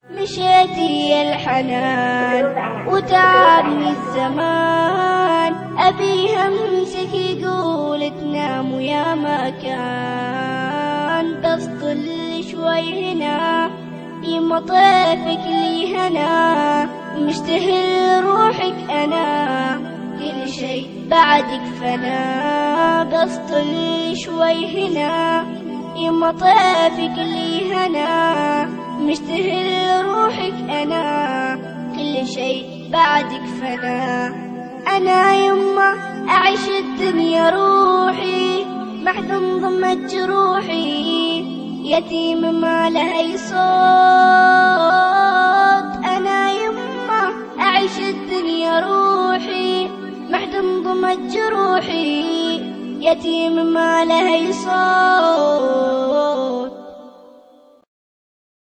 مشيتي الحنان وتعبني الزمان، أبي همسك يقول تنام ويا ما كان، بس طل شوي هنا يما طيفك لي هنا، مشتهي روحك أنا كل شي بعدك فنا، بس طل شوي هنا يما طيفك لي هنا، مشتهي روحك أنا كل شي بعدك فنا. أنا يما أعيش الدنيا روحي محزن ضمت جروحي، يتيم ما لها صوت